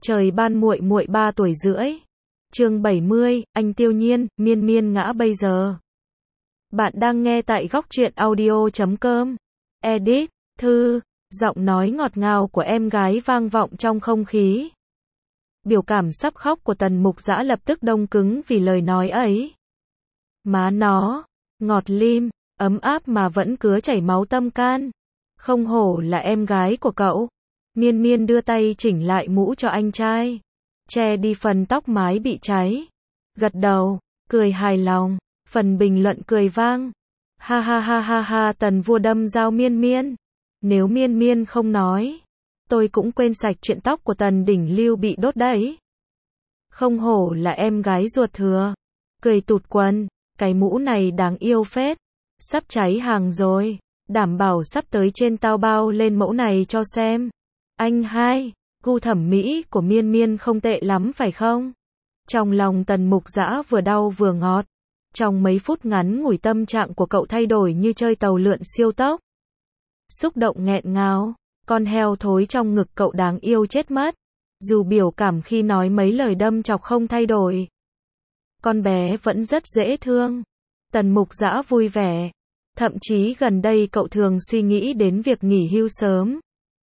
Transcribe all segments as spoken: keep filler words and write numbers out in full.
Trời ban muội muội ba tuổi rưỡi. Chương bảy mươi, anh Tiêu Nhiên, miên miên ngã bây giờ. Bạn đang nghe tại góc truyện audio chấm com. Edit, Thư, giọng nói ngọt ngào của em gái vang vọng trong không khí. Biểu cảm sắp khóc của Tần Mục Dã lập tức đông cứng vì lời nói ấy. Má nó, ngọt lim, ấm áp mà vẫn cứa chảy máu tâm can. Không hổ là em gái của cậu. Miên miên đưa tay chỉnh lại mũ cho anh trai, che đi phần tóc mái bị cháy. Gật đầu, cười hài lòng, phần bình luận cười vang. Ha ha ha ha ha, Tần vua đâm dao miên miên. Nếu miên miên không nói, tôi cũng quên sạch chuyện tóc của Tần đỉnh lưu bị đốt đấy. Không hổ là em gái ruột thừa. Cười tụt quần, cái mũ này đáng yêu phết. Sắp cháy hàng rồi, đảm bảo sắp tới trên tao bao lên mẫu này cho xem. Anh hai, gu thẩm mỹ của miên miên không tệ lắm phải không? Trong lòng Tần Mục Dã vừa đau vừa ngọt. Trong mấy phút ngắn ngủi tâm trạng của cậu thay đổi như chơi tàu lượn siêu tốc. Xúc động nghẹn ngào, con heo thối trong ngực cậu đáng yêu chết mất. Dù biểu cảm khi nói mấy lời đâm chọc không thay đổi. Con bé vẫn rất dễ thương. Tần Mục Dã vui vẻ. Thậm chí gần đây cậu thường suy nghĩ đến việc nghỉ hưu sớm.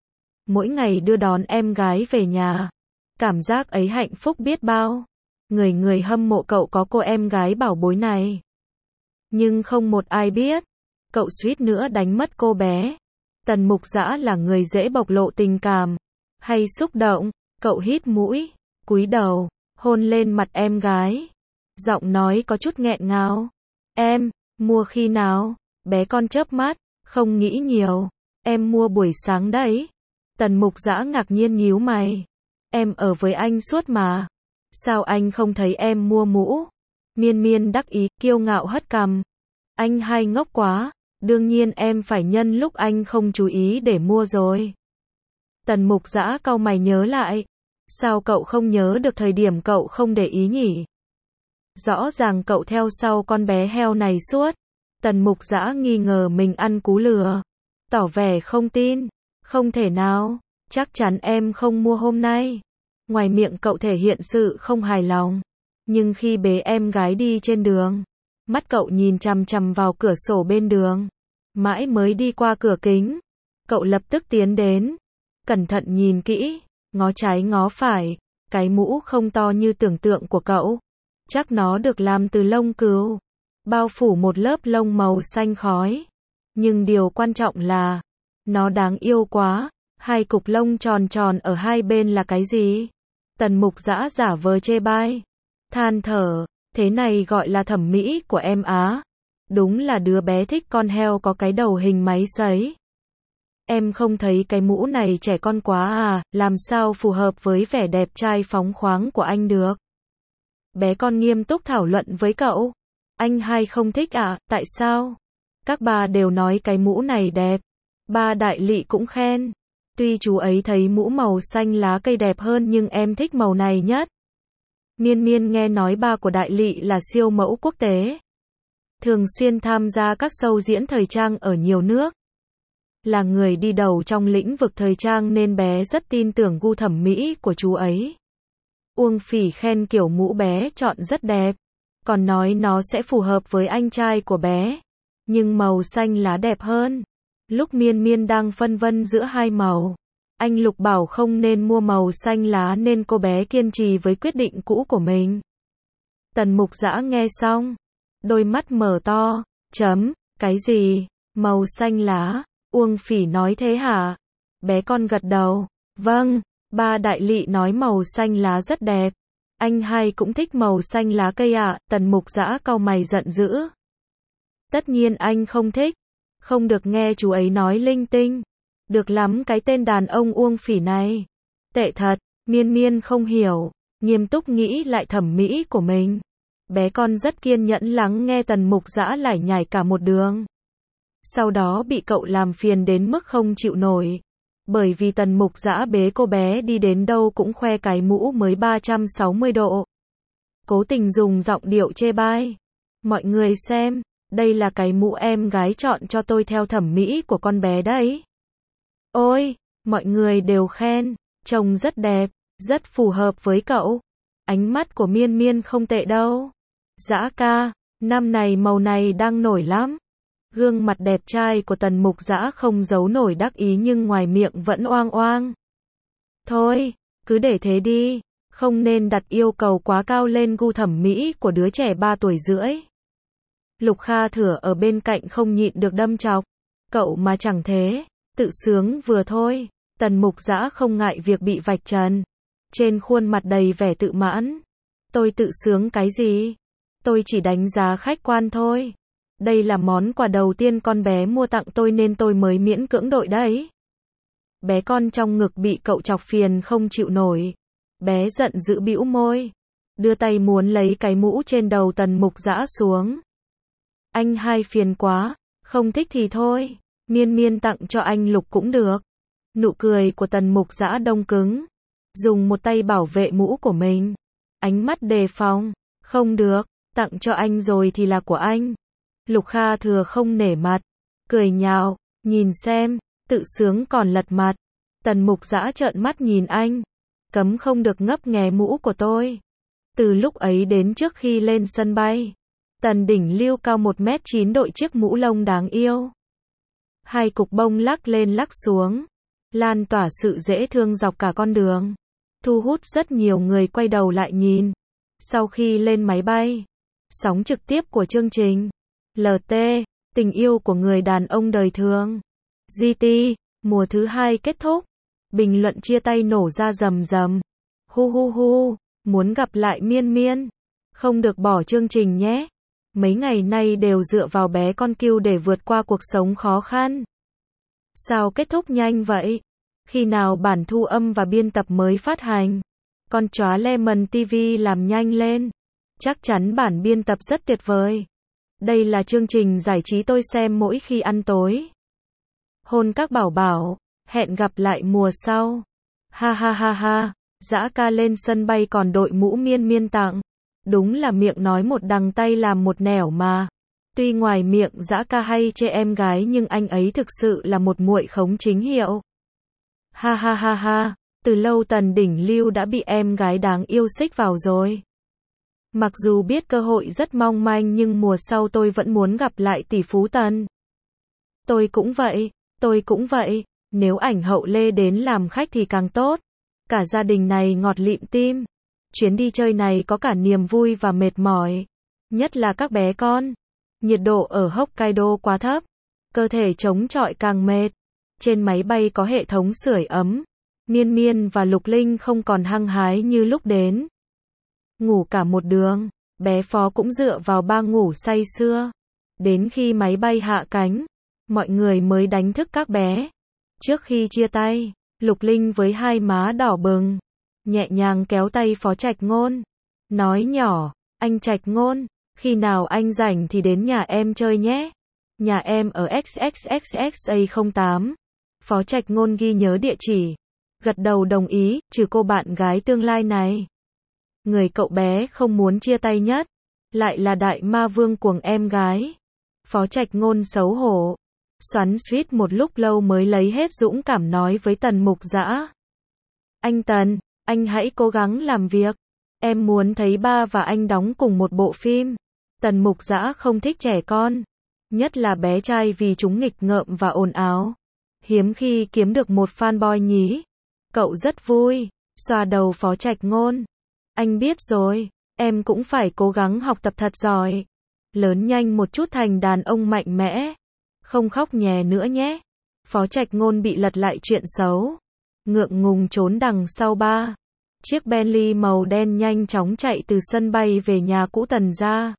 Mỗi ngày đưa đón em gái về nhà. Cảm giác ấy hạnh phúc biết bao. Người người hâm mộ cậu có cô em gái bảo bối này. Nhưng không một ai biết. Cậu suýt nữa đánh mất cô bé. Tần Mục Dã là người dễ bộc lộ tình cảm. Hay xúc động. Cậu hít mũi. Cúi đầu. Hôn lên mặt em gái. Giọng nói có chút nghẹn ngào. Em, mua khi nào? Bé con chớp mắt. Không nghĩ nhiều. Em mua buổi sáng đấy. Tần Mục Dã ngạc nhiên nhíu mày. Em ở với anh suốt mà. Sao anh không thấy em mua mũ? Miên miên đắc ý, kiêu ngạo hất cằm. Anh hai ngốc quá. Đương nhiên em phải nhân lúc anh không chú ý để mua rồi. Tần Mục Dã cau mày nhớ lại. Sao cậu không nhớ được thời điểm cậu không để ý nhỉ? Rõ ràng cậu theo sau con bé heo này suốt. Tần Mục Dã nghi ngờ mình ăn cú lừa. Tỏ vẻ không tin. Không thể nào, chắc chắn em không mua hôm nay. Ngoài miệng cậu thể hiện sự không hài lòng. Nhưng khi bế em gái đi trên đường, mắt cậu nhìn chằm chằm vào cửa sổ bên đường. Mãi mới đi qua cửa kính, cậu lập tức tiến đến. Cẩn thận nhìn kỹ, ngó trái ngó phải. Cái mũ không to như tưởng tượng của cậu. Chắc nó được làm từ lông cừu. Bao phủ một lớp lông màu xanh khói. Nhưng điều quan trọng là nó đáng yêu quá. Hai cục lông tròn tròn ở hai bên là cái gì? Tần Mục Dã giả vờ chê bai. Than thở, thế này gọi là thẩm mỹ của em á. Đúng là đứa bé thích con heo có cái đầu hình máy sấy. Em không thấy cái mũ này trẻ con quá à, làm sao phù hợp với vẻ đẹp trai phóng khoáng của anh được? Bé con nghiêm túc thảo luận với cậu. Anh hai không thích à, tại sao? Các bà đều nói cái mũ này đẹp. Ba đại lị cũng khen. Tuy chú ấy thấy mũ màu xanh lá cây đẹp hơn nhưng em thích màu này nhất. Miên miên nghe nói ba của đại lị là siêu mẫu quốc tế. Thường xuyên tham gia các show diễn thời trang ở nhiều nước. Là người đi đầu trong lĩnh vực thời trang nên bé rất tin tưởng gu thẩm mỹ của chú ấy. Uông Phỉ khen kiểu mũ bé chọn rất đẹp. Còn nói nó sẽ phù hợp với anh trai của bé. Nhưng màu xanh lá đẹp hơn. Lúc miên miên đang phân vân giữa hai màu. Anh Lục bảo không nên mua màu xanh lá nên cô bé kiên trì với quyết định cũ của mình. Tần Mục Dã nghe xong. Đôi mắt mở to. Chấm, cái gì? Màu xanh lá? Uông Phỉ nói thế hả? Bé con gật đầu. Vâng, ba đại lị nói màu xanh lá rất đẹp. Anh hai cũng thích màu xanh lá cây ạ. À. Tần Mục Dã cau mày giận dữ. Tất nhiên anh không thích. Không được nghe chú ấy nói linh tinh. Được lắm cái tên đàn ông Uông Phỉ này. Tệ thật, miên miên không hiểu. Nghiêm túc nghĩ lại thẩm mỹ của mình. Bé con rất kiên nhẫn lắng nghe Tần Mục Dã lải nhải cả một đường. Sau đó bị cậu làm phiền đến mức không chịu nổi. Bởi vì Tần Mục Dã bế cô bé đi đến đâu cũng khoe cái mũ mới ba trăm sáu mươi độ. Cố tình dùng giọng điệu chê bai. Mọi người xem. Đây là cái mũ em gái chọn cho tôi theo thẩm mỹ của con bé đấy. Ôi, mọi người đều khen, trông rất đẹp, Rất phù hợp với cậu. Ánh mắt của Miên Miên không tệ đâu. Dã ca, năm này màu này đang nổi lắm. Gương mặt đẹp trai của Tần Mục Dã không giấu nổi đắc ý nhưng ngoài miệng vẫn oang oang. Thôi, cứ để thế đi, không nên đặt yêu cầu quá cao lên gu thẩm mỹ của đứa trẻ ba tuổi rưỡi. Lục Kha Thửa ở bên cạnh không nhịn được đâm chọc. Cậu mà chẳng thế, tự sướng vừa thôi. Tần Mục Dã không ngại việc bị vạch trần. Trên khuôn mặt đầy vẻ tự mãn. Tôi tự sướng cái gì? Tôi chỉ đánh giá khách quan thôi. Đây là món quà đầu tiên con bé mua tặng tôi nên tôi mới miễn cưỡng đội đấy. Bé con trong ngực bị cậu chọc phiền không chịu nổi. Bé giận dữ bĩu môi. Đưa tay muốn lấy cái mũ trên đầu Tần Mục Dã xuống. Anh hai phiền quá, không thích thì thôi. Miên Miên tặng cho anh Lục cũng được. Nụ cười của Tần Mục Dã đông cứng. Dùng một tay bảo vệ mũ của mình. Ánh mắt đề phòng. Không được, tặng cho anh rồi thì là của anh. Lục Kha Thừa không nể mặt. Cười nhạo, nhìn xem, tự sướng còn lật mặt. Tần Mục Dã trợn mắt nhìn anh. Cấm không được ngấp nghé mũ của tôi. Từ lúc ấy đến trước khi lên sân bay, Tần Đỉnh Lưu cao một mét chín đội chiếc mũ lông đáng yêu. Hai cục bông lắc lên lắc xuống, lan tỏa sự dễ thương dọc cả con đường, thu hút rất nhiều người quay đầu lại nhìn. Sau khi lên máy bay, sóng trực tiếp của chương trình lờ tê, tình yêu của người đàn ông đời thường, giê tê, mùa thứ hai kết thúc. Bình luận chia tay nổ ra rầm rầm. Hu hu hu, muốn gặp lại Miên Miên. Không được bỏ chương trình nhé. Mấy ngày nay đều dựa vào bé con Kiêu để vượt qua cuộc sống khó khăn. Sao kết thúc nhanh vậy? Khi nào bản thu âm và biên tập mới phát hành? Con chó Lemon ti vi làm nhanh lên. Chắc chắn bản biên tập rất tuyệt vời. Đây là chương trình giải trí tôi xem mỗi khi ăn tối. Hôn các bảo bảo. Hẹn gặp lại mùa sau. Ha ha ha ha. Dã ca lên sân bay còn đội mũ Miên Miên tặng. Đúng là miệng nói một đằng tay làm một nẻo mà. Tuy ngoài miệng Dã ca hay chê em gái nhưng anh ấy thực sự là một muội khống chính hiệu. Ha ha ha ha. Từ lâu Tần Đỉnh Lưu đã bị em gái đáng yêu xích vào rồi. Mặc dù biết cơ hội rất mong manh nhưng mùa sau tôi vẫn muốn gặp lại tỷ phú Tần. Tôi cũng vậy, tôi cũng vậy. Nếu ảnh hậu Lê đến làm khách thì càng tốt. Cả gia đình này ngọt lịm tim. Chuyến đi chơi này có cả niềm vui và mệt mỏi. Nhất là các bé con. Nhiệt độ ở Hokkaido quá thấp. Cơ thể chống chọi càng mệt. Trên máy bay có hệ thống sưởi ấm. Miên Miên và Lục Linh không còn hăng hái như lúc đến. Ngủ cả một đường. Bé Phó cũng dựa vào ba ngủ say sưa. Đến khi máy bay hạ cánh, mọi người mới đánh thức các bé. Trước khi chia tay, Lục Linh với hai má đỏ bừng, nhẹ nhàng kéo tay Phó Trạch Ngôn. Nói nhỏ, anh Trạch Ngôn, khi nào anh rảnh thì đến nhà em chơi nhé. Nhà em ở X X X X A không tám. Phó Trạch Ngôn ghi nhớ địa chỉ. Gật đầu đồng ý, trừ cô bạn gái tương lai này. Người cậu bé không muốn chia tay nhất, lại là đại ma vương cuồng em gái. Phó Trạch Ngôn xấu hổ. Xoắn xuýt một lúc lâu mới lấy hết dũng cảm nói với Tần Mục Dã. Anh Tần, anh hãy cố gắng làm việc. Em muốn thấy ba và anh đóng cùng một bộ phim. Tần Mục Dã không thích trẻ con. Nhất là bé trai vì chúng nghịch ngợm và ồn ào. Hiếm khi kiếm được một fanboy nhí. Cậu rất vui. Xoa đầu Phó Trạch Ngôn. Anh biết rồi, em cũng phải cố gắng học tập thật giỏi. Lớn nhanh một chút thành đàn ông mạnh mẽ. Không khóc nhè nữa nhé. Phó Trạch Ngôn bị lật lại chuyện xấu. Ngượng ngùng trốn đằng sau ba. Chiếc Bentley màu đen nhanh chóng chạy từ sân bay về nhà cũ Tần gia.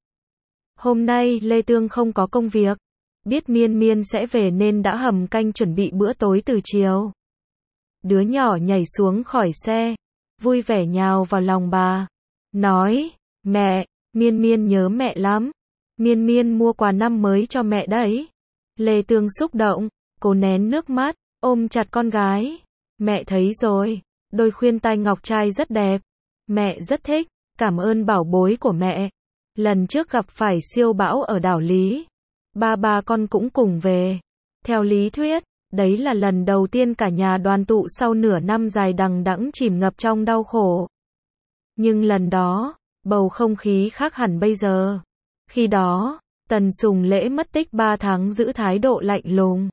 Hôm nay Lê Tương không có công việc. Biết Miên Miên sẽ về nên đã hầm canh chuẩn bị bữa tối từ chiều. Đứa nhỏ nhảy xuống khỏi xe. Vui vẻ nhào vào lòng bà. Nói, mẹ, Miên Miên nhớ mẹ lắm. Miên Miên mua quà năm mới cho mẹ đấy. Lê Tương xúc động, cố nén nước mắt, ôm chặt con gái. Mẹ thấy rồi, đôi khuyên tai ngọc trai rất đẹp. Mẹ rất thích, cảm ơn bảo bối của mẹ. Lần trước gặp phải siêu bão ở đảo Lý. Ba ba con cũng cùng về. Theo lý thuyết, Đấy là lần đầu tiên cả nhà đoàn tụ sau nửa năm dài đằng đẵng chìm ngập trong đau khổ. Nhưng lần đó, bầu không khí khác hẳn bây giờ. Khi đó, Tần Sùng Lễ mất tích ba tháng giữ thái độ lạnh lùng,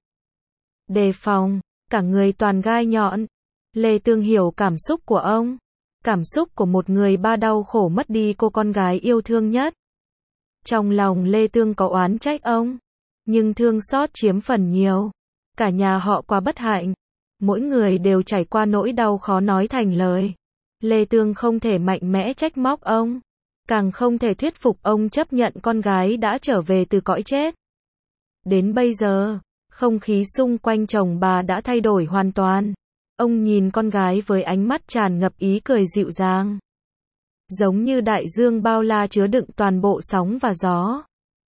đề phòng, cả người toàn gai nhọn. Lê Tương hiểu cảm xúc của ông. Cảm xúc của một người ba đau khổ mất đi cô con gái yêu thương nhất. Trong lòng Lê Tương có oán trách ông, nhưng thương xót chiếm phần nhiều. Cả nhà họ quá bất hạnh, mỗi người đều trải qua nỗi đau khó nói thành lời. Lê Tương không thể mạnh mẽ trách móc ông, càng không thể thuyết phục ông chấp nhận con gái đã trở về từ cõi chết. Đến bây giờ, không khí xung quanh chồng bà đã thay đổi hoàn toàn. Ông nhìn con gái với ánh mắt tràn ngập ý cười dịu dàng, giống như đại dương bao la chứa đựng toàn bộ sóng và gió.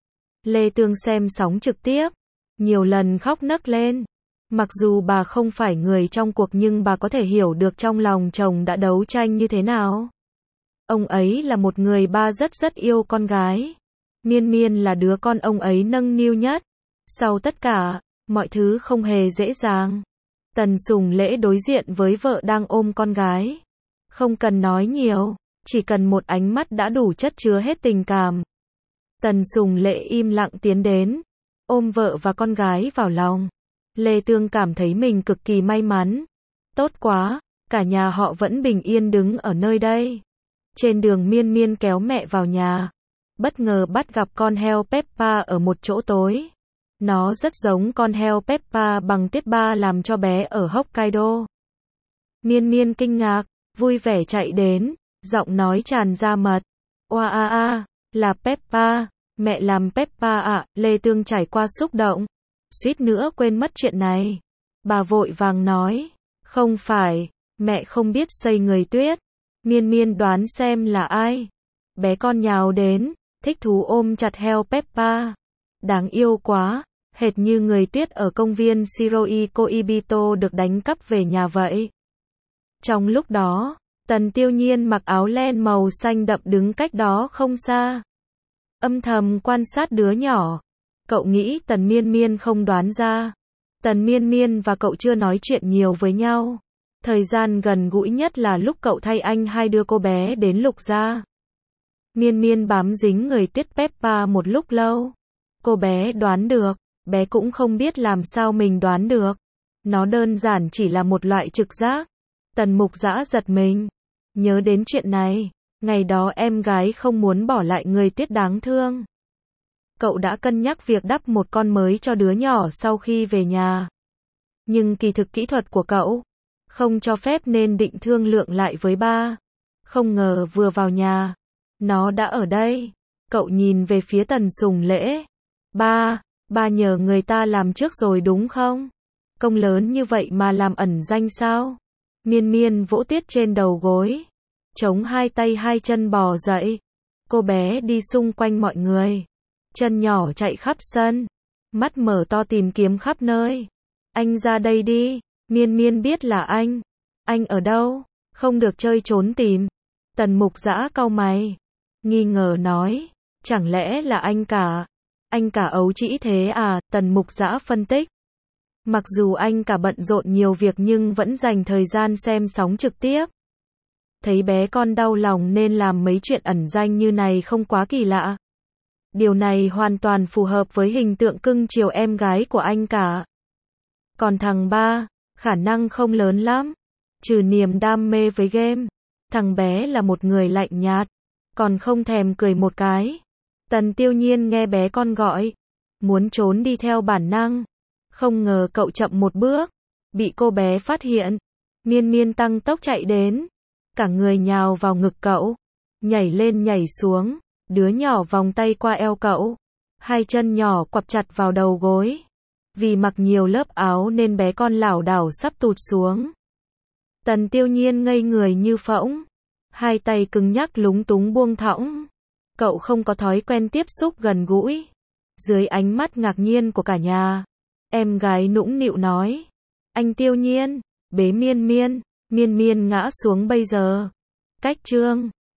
Lê Tương xem sóng trực tiếp, nhiều lần khóc nấc lên. Mặc dù bà không phải người trong cuộc nhưng bà có thể hiểu được trong lòng chồng đã đấu tranh như thế nào. Ông ấy là một người ba rất rất yêu con gái. Miên Miên là đứa con ông ấy nâng niu nhất. Sau tất cả, mọi thứ không hề dễ dàng. Tần Sùng Lễ đối diện với vợ đang ôm con gái. Không cần nói nhiều, chỉ cần một ánh mắt đã đủ chất chứa hết tình cảm. Tần Sùng Lễ im lặng tiến đến, ôm vợ và con gái vào lòng. Lê Tương cảm thấy mình cực kỳ may mắn. Tốt quá, cả nhà họ vẫn bình yên đứng ở nơi đây. Trên đường Miên Miên kéo mẹ vào nhà, bất ngờ bắt gặp con heo Peppa ở một chỗ tối. Nó rất giống con heo Peppa bằng tiết ba làm cho bé ở Hokkaido. Miên Miên kinh ngạc, vui vẻ chạy đến, giọng nói tràn ra mật. Oa a a, là Peppa, mẹ làm Peppa ạ. Lê Tương trải qua xúc động, suýt nữa quên mất chuyện này. Bà vội vàng nói, không phải, mẹ không biết xây người tuyết. Miên Miên đoán xem là ai. Bé con nhào đến, thích thú ôm chặt heo Peppa. Đáng yêu quá, hệt như người tuyết ở công viên Shiroi Koibito được đánh cắp về nhà vậy. Trong lúc đó, Tần Tiêu Nhiên mặc áo len màu xanh đậm đứng cách đó không xa, âm thầm quan sát đứa nhỏ. Cậu nghĩ Tần Miên Miên không đoán ra. Tần Miên Miên và cậu chưa nói chuyện nhiều với nhau. Thời gian gần gũi nhất là lúc cậu thay anh hai đưa cô bé đến Lục gia. Miên Miên bám dính người Tuyết Peppa một lúc lâu. Cô bé đoán được, bé cũng không biết làm sao mình đoán được. Nó đơn giản chỉ là một loại trực giác. Tần Mục Dã giật mình, nhớ đến chuyện này. Ngày đó em gái không muốn bỏ lại người Tuyết đáng thương. Cậu đã cân nhắc việc đắp một con mới cho đứa nhỏ sau khi về nhà. Nhưng kỳ thực kỹ thuật của cậu không cho phép nên định thương lượng lại với ba. Không ngờ vừa vào nhà, nó đã ở đây. Cậu nhìn về phía Tần Sùng Lễ. Ba, ba nhờ người ta làm trước rồi đúng không? Công lớn như vậy mà làm ẩn danh sao? Miên Miên vỗ Tuyết trên đầu gối, chống hai tay hai chân bò dậy. Cô bé đi xung quanh mọi người, chân nhỏ chạy khắp sân, mắt mở to tìm kiếm khắp nơi. Anh ra đây đi. Miên Miên biết là anh. Anh ở đâu? Không được chơi trốn tìm. Tần Mục Dã cau mày, nghi ngờ nói, chẳng lẽ là anh cả? Anh cả ấu trĩ thế à? Tần Mục Dã phân tích. Mặc dù anh cả bận rộn nhiều việc nhưng vẫn dành thời gian xem sóng trực tiếp. Thấy bé con đau lòng nên làm mấy chuyện ẩn danh như này không quá kỳ lạ. Điều này hoàn toàn phù hợp với hình tượng cưng chiều em gái của anh cả. Còn thằng ba, khả năng không lớn lắm. Trừ niềm đam mê với game, thằng bé là một người lạnh nhạt, còn không thèm cười một cái. Tần Tiêu Nhiên nghe bé con gọi, muốn trốn đi theo bản năng. Không ngờ cậu chậm một bước, bị cô bé phát hiện. Miên Miên tăng tốc chạy đến, cả người nhào vào ngực cậu, nhảy lên nhảy xuống, đứa nhỏ vòng tay qua eo cậu, hai chân nhỏ quặp chặt vào đầu gối. Vì mặc nhiều lớp áo nên bé con lảo đảo sắp tụt xuống. Tần Tiêu Nhiên ngây người như phỗng, hai tay cứng nhắc lúng túng buông thõng. Cậu không có thói quen tiếp xúc gần gũi. Dưới ánh mắt ngạc nhiên của cả nhà, em gái nũng nịu nói, anh Tiêu Nhiên, bế Miên Miên. Miên Miên ngã xuống bây giờ. Cách chương